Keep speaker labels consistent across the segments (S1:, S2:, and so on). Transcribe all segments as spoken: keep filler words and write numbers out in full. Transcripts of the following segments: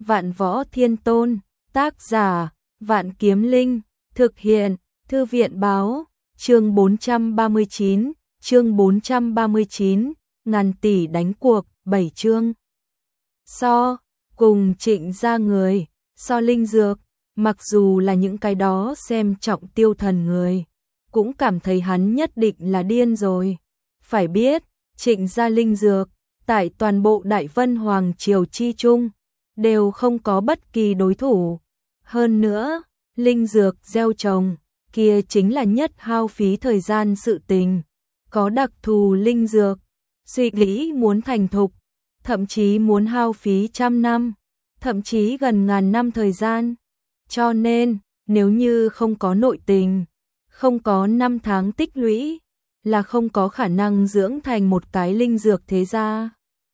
S1: Vạn Võ Thiên Tôn, tác giả, Vạn Kiếm Linh, thực hiện, Thư viện báo, chương bốn trăm ba mươi chín, chương bốn trăm ba mươi chín, ngàn tỷ đánh cuộc, bảy chương. So, cùng Trịnh gia người, so linh dược, mặc dù là những cái đó xem trọng Tiêu Thần người, cũng cảm thấy hắn nhất định là điên rồi. Phải biết, Trịnh gia linh dược, tại toàn bộ Đại Vân Hoàng Triều chi chung, đều không có bất kỳ đối thủ. Hơn nữa, linh dược gieo trồng, kia chính là nhất hao phí thời gian sự tình. Có đặc thù linh dược, suy nghĩ muốn thành thục, thậm chí muốn hao phí trăm năm, thậm chí gần ngàn năm thời gian. Cho nên, nếu như không có nội tình, không có năm tháng tích lũy, là không có khả năng dưỡng thành một cái linh dược thế gia.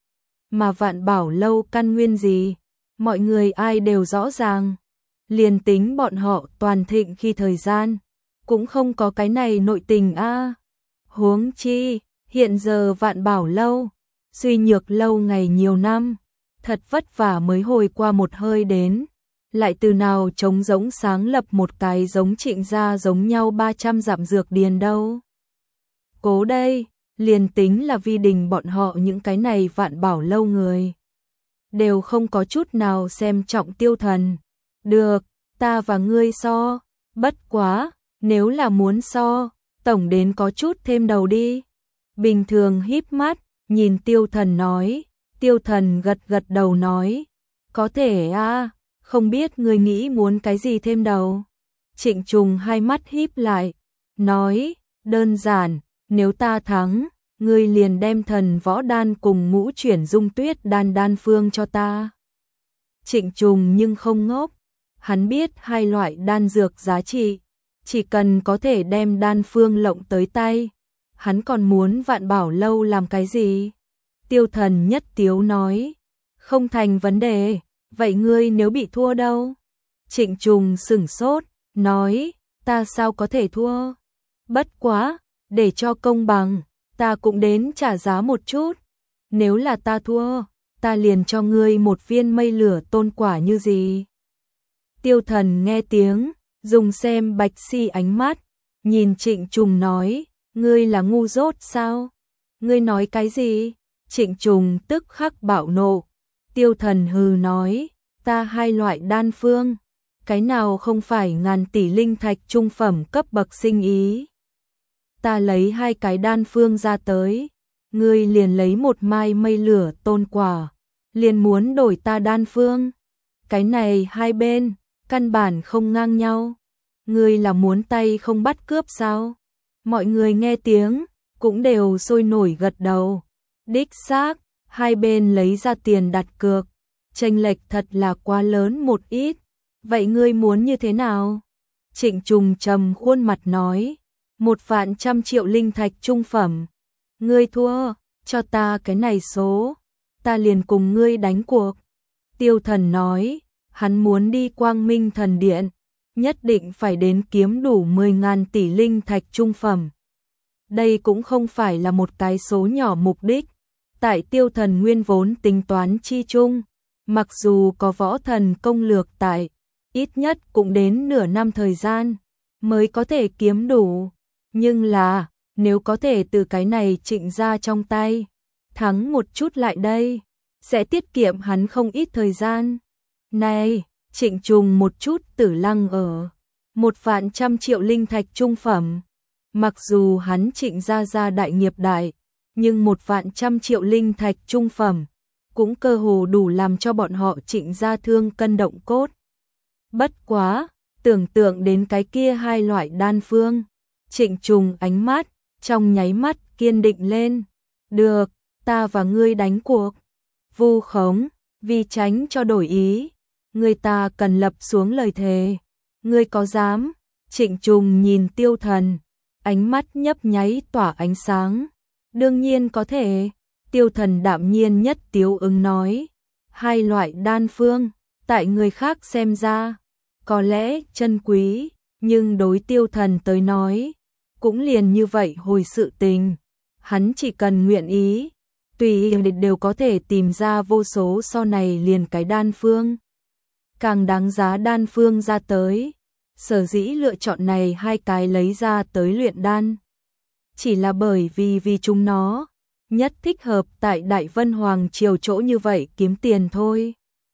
S1: Mà Vạn Bảo Lâu căn nguyên gì, mọi người ai đều rõ ràng. Liền tính bọn họ toàn thịnh khi thời gian, cũng không có cái này nội tình a. À. Huống chi, hiện giờ Vạn Bảo Lâu, suy nhược lâu ngày nhiều năm, thật vất vả mới hồi qua một hơi đến, lại từ nào trống rỗng sáng lập một cái giống Trịnh gia giống nhau ba trăm dặm dược điền đâu. Cố đây, liền tính là vi đình bọn họ những cái này Vạn Bảo Lâu người, đều không có chút nào xem trọng Tiêu Thần. Được, ta và ngươi so, bất quá, nếu là muốn so, tổng đến có chút thêm đầu đi. Bình thường híp mắt, nhìn Tiêu Thần nói, Tiêu Thần gật gật đầu nói, có thể a, à, không biết ngươi nghĩ muốn cái gì thêm đầu. Trịnh Trùng hai mắt híp lại, nói, đơn giản, nếu ta thắng, ngươi liền đem thần võ đan cùng ngũ chuyển dung tuyết đan đan phương cho ta. Trịnh Trùng nhưng không ngốc, hắn biết hai loại đan dược giá trị, chỉ cần có thể đem đan phương lộng tới tay, hắn còn muốn Vạn Bảo Lâu làm cái gì? Tiêu Thần nhất tiếu nói, không thành vấn đề, vậy ngươi nếu bị thua đâu? Trịnh Trùng sửng sốt, nói, ta sao có thể thua? Bất quá, để cho công bằng, ta cũng đến trả giá một chút. Nếu là ta thua, ta liền cho ngươi một viên mây lửa tôn quả như gì? Tiêu Thần nghe tiếng, dùng xem bạch si ánh mắt, nhìn Trịnh Trùng nói, ngươi là ngu dốt sao? Ngươi nói cái gì? Trịnh Trùng tức khắc bạo nộ. Tiêu Thần hừ nói, ta hai loại đan phương, cái nào không phải ngàn tỷ linh thạch trung phẩm cấp bậc sinh ý? Ta lấy hai cái đan phương ra tới, ngươi liền lấy một mai mây lửa tôn quả, liền muốn đổi ta đan phương. Cái này hai bên, căn bản không ngang nhau. Ngươi là muốn tay không bắt cướp sao? Mọi người nghe tiếng, cũng đều sôi nổi gật đầu. Đích xác, hai bên lấy ra tiền đặt cược, chênh lệch thật là quá lớn một ít. Vậy ngươi muốn như thế nào? Trịnh Trùng trầm khuôn mặt nói, một vạn trăm triệu linh thạch trung phẩm. Ngươi thua, cho ta cái này số, ta liền cùng ngươi đánh cuộc. Tiêu Thần nói, hắn muốn đi Quang Minh Thần Điện, nhất định phải đến kiếm đủ mười ngàn tỷ linh thạch trung phẩm. Đây cũng không phải là một cái số nhỏ mục đích. Tại Tiêu Thần nguyên vốn tính toán chi chung, mặc dù có võ thần công lược tại, ít nhất cũng đến nửa năm thời gian mới có thể kiếm đủ. Nhưng là, nếu có thể từ cái này Trịnh gia trong tay, thắng một chút lại đây, sẽ tiết kiệm hắn không ít thời gian. Này, Trịnh Trùng một chút tử lăng ở, một vạn trăm triệu linh thạch trung phẩm. Mặc dù hắn Trịnh gia gia đại nghiệp đại, nhưng một vạn trăm triệu linh thạch trung phẩm, cũng cơ hồ đủ làm cho bọn họ Trịnh gia thương cân động cốt. Bất quá, tưởng tượng đến cái kia hai loại đan phương, Trịnh Trùng ánh mắt, trong nháy mắt kiên định lên. Được, ta và ngươi đánh cuộc. Vu khống, vì tránh cho đổi ý, người ta cần lập xuống lời thề. Ngươi có dám? Trịnh Trùng nhìn Tiêu Thần, ánh mắt nhấp nháy tỏa ánh sáng. Đương nhiên có thể. Tiêu Thần đạm nhiên nhất tiếu ứng nói, hai loại đan phương, tại người khác xem ra, có lẽ chân quý, nhưng đối Tiêu Thần tới nói, cũng liền như vậy hồi sự tình. Hắn chỉ cần nguyện ý, tùy ý đều có thể tìm ra vô số so này liền cái đan phương. càng đáng giá đan phương ra tới. Sở dĩ lựa chọn này hai cái lấy ra tới luyện đan, chỉ là bởi vì vì chúng nó nhất thích hợp tại Đại Vân Hoàng triều chỗ như vậy kiếm tiền thôi.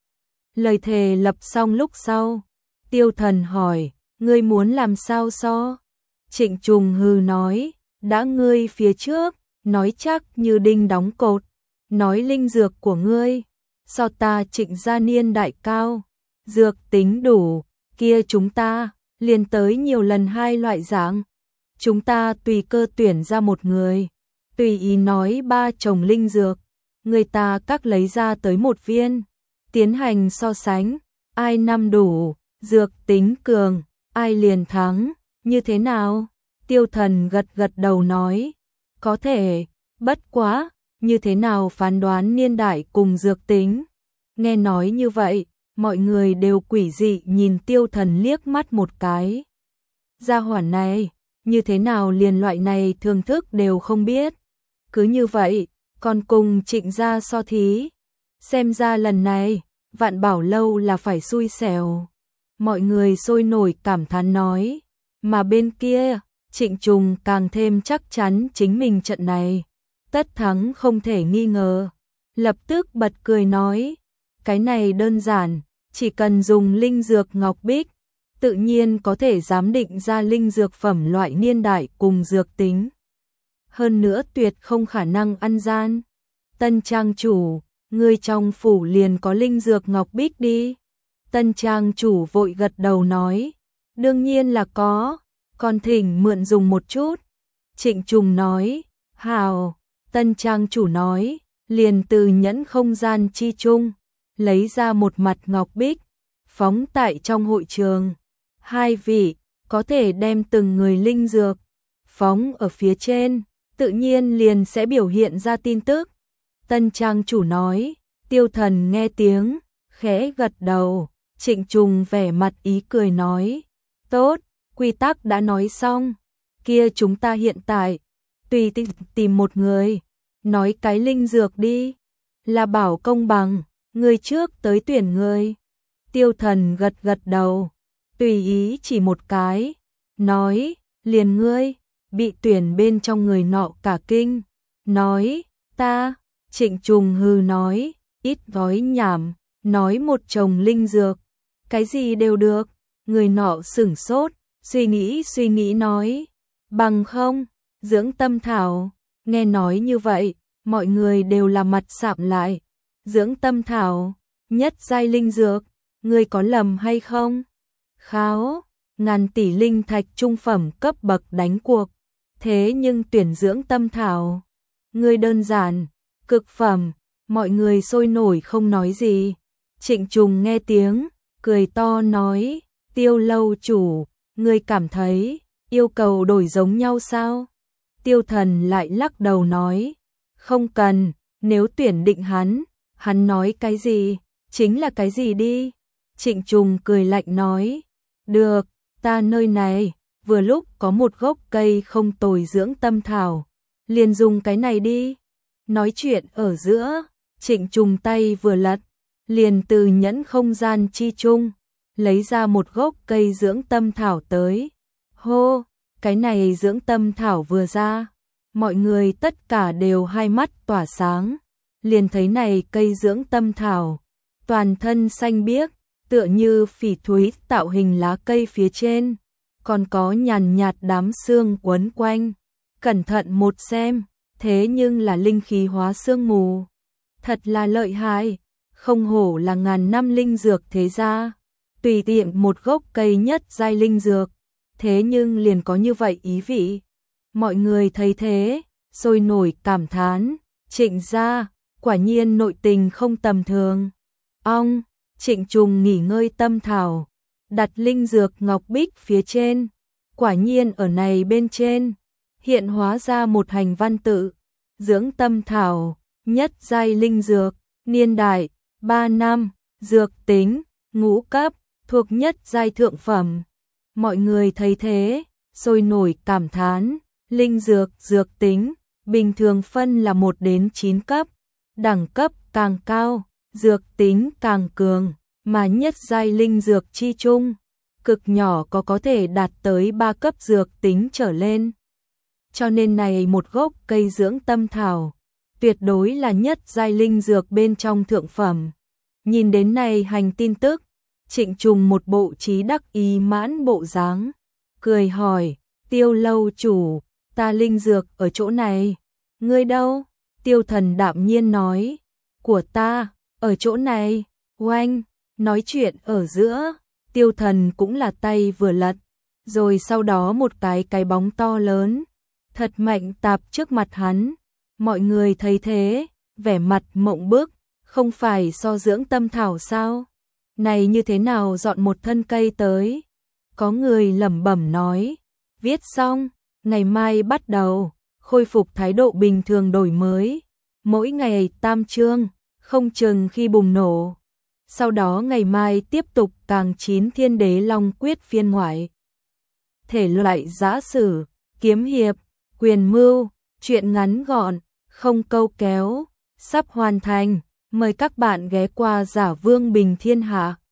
S1: Lời thề lập xong lúc sau, Tiêu Thần hỏi, ngươi muốn làm sao so? Trịnh Trùng hừ nói, đã ngươi phía trước, nói chắc như đinh đóng cột, nói linh dược của ngươi, so ta Trịnh gia niên đại cao, dược tính đủ, kia chúng ta, liền tới nhiều lần hai loại dạng. Chúng ta tùy cơ tuyển ra một người, tùy ý nói ba chồng linh dược, người ta các lấy ra tới một viên, tiến hành so sánh, ai năm đủ, dược tính cường, ai liền thắng, như thế nào? Tiêu Thần gật gật đầu nói, có thể, bất quá, như thế nào phán đoán niên đại cùng dược tính? Nghe nói như vậy, mọi người đều quỷ dị nhìn Tiêu Thần liếc mắt một cái. Gia hỏa này, như thế nào liền loại này thưởng thức đều không biết. Cứ như vậy, còn cùng Trịnh gia so thí. Xem ra lần này, Vạn Bảo lâu là phải xui xẻo. Mọi người sôi nổi cảm thán nói. Mà bên kia, Trịnh Trùng càng thêm chắc chắn chính mình trận này tất thắng không thể nghi ngờ. Lập tức bật cười nói, cái này đơn giản, chỉ cần dùng linh dược ngọc bích, tự nhiên có thể giám định ra linh dược phẩm loại niên đại cùng dược tính. Hơn nữa tuyệt không khả năng ăn gian. Tân trang chủ, ngươi trong phủ liền có linh dược ngọc bích đi. Tân trang chủ vội gật đầu nói, đương nhiên là có, còn thỉnh mượn dùng một chút. Trịnh Trùng nói, hào. Tân trang chủ nói, liền từ nhẫn không gian chi chung, lấy ra một mặt ngọc bích, phóng tại trong hội trường. Hai vị, có thể đem từng người linh dược, phóng ở phía trên, tự nhiên liền sẽ biểu hiện ra tin tức. Tân trang chủ nói, Tiêu Thần nghe tiếng, khẽ gật đầu. Trịnh Trùng vẻ mặt ý cười nói, tốt, quy tắc đã nói xong, kia chúng ta hiện tại, tùy tìm một người, nói cái linh dược đi, là bảo công bằng, người trước tới tuyển người. Tiêu Thần gật gật đầu, tùy ý chỉ một cái, nói, liền ngươi, bị tuyển bên trong người nọ cả kinh, nói, ta, Trịnh Trùng hừ nói, ít nói nhảm, nói một chồng linh dược, cái gì đều được. Người nọ sửng sốt, suy nghĩ suy nghĩ nói, bằng không, dưỡng tâm thảo. Nghe nói như vậy, mọi người đều là mặt sạm lại. Dưỡng tâm thảo, nhất giai linh dược, ngươi có lầm hay không? Kháo, ngàn tỷ linh thạch trung phẩm cấp bậc đánh cuộc, thế nhưng tuyển dưỡng tâm thảo, ngươi đơn giản, cực phẩm. Mọi người sôi nổi không nói gì. Trịnh Trùng nghe tiếng, cười to nói, Tiêu lâu chủ, ngươi cảm thấy yêu cầu đổi giống nhau sao? Tiêu Thần lại lắc đầu nói, không cần, nếu tuyển định hắn, hắn nói cái gì, chính là cái gì đi. Trịnh Trùng cười lạnh nói, được, ta nơi này, vừa lúc có một gốc cây không tồi dưỡng tâm thảo, liền dùng cái này đi. Nói chuyện ở giữa, Trịnh Trùng tay vừa lật, liền từ nhẫn không gian chi chung, lấy ra một gốc cây dưỡng tâm thảo tới. Hô, cái này dưỡng tâm thảo vừa ra, mọi người tất cả đều hai mắt tỏa sáng, liền thấy này cây dưỡng tâm thảo, toàn thân xanh biếc, tựa như phỉ thúy tạo hình lá cây phía trên, còn có nhàn nhạt đám sương quấn quanh. Cẩn thận một xem, thế nhưng là linh khí hóa sương mù. Thật là lợi hại, không hổ là ngàn năm linh dược thế gia. Tùy tiện một gốc cây nhất giai linh dược, thế nhưng liền có như vậy ý vị. Mọi người thấy thế, sôi nổi cảm thán, Trịnh gia, quả nhiên nội tình không tầm thường. Ong, Trịnh Trùng nghỉ ngơi tâm thảo, đặt linh dược ngọc bích phía trên, quả nhiên ở này bên trên, hiện hóa ra một hành văn tự, dưỡng tâm thảo, nhất giai linh dược, niên đại, ba năm, dược tính, ngũ cấp, thuộc nhất giai thượng phẩm. Mọi người thấy thế, sôi nổi cảm thán, linh dược, dược tính, bình thường phân là một đến chín cấp, đẳng cấp càng cao, dược tính càng cường, mà nhất giai linh dược chi chung, cực nhỏ có có thể đạt tới ba cấp dược tính trở lên. Cho nên này một gốc cây dưỡng tâm thảo, tuyệt đối là nhất giai linh dược bên trong thượng phẩm. Nhìn đến này hành tin tức, Trịnh Trùng một bộ trí đắc ý mãn bộ dáng, cười hỏi, Tiêu lâu chủ, ta linh dược ở chỗ này, ngươi đâu? Tiêu Thần đạm nhiên nói, của ta, ở chỗ này, oanh, nói chuyện ở giữa, Tiêu Thần cũng là tay vừa lật, rồi sau đó một cái cái bóng to lớn, thật mạnh tạp trước mặt hắn, mọi người thấy thế, vẻ mặt mộng bức, không phải so dưỡng tâm thảo sao? Này như thế nào dọn một thân cây tới? Có người lẩm bẩm nói, viết xong, ngày mai bắt đầu, khôi phục thái độ bình thường đổi mới, mỗi ngày tam chương, không chừng khi bùng nổ. Sau đó ngày mai tiếp tục càng chín thiên đế long quyết phiên ngoại. Thể loại giã sử, kiếm hiệp, quyền mưu, truyện ngắn gọn, không câu kéo, sắp hoàn thành, mời các bạn ghé qua Giả Vương Bình Thiên Hạ.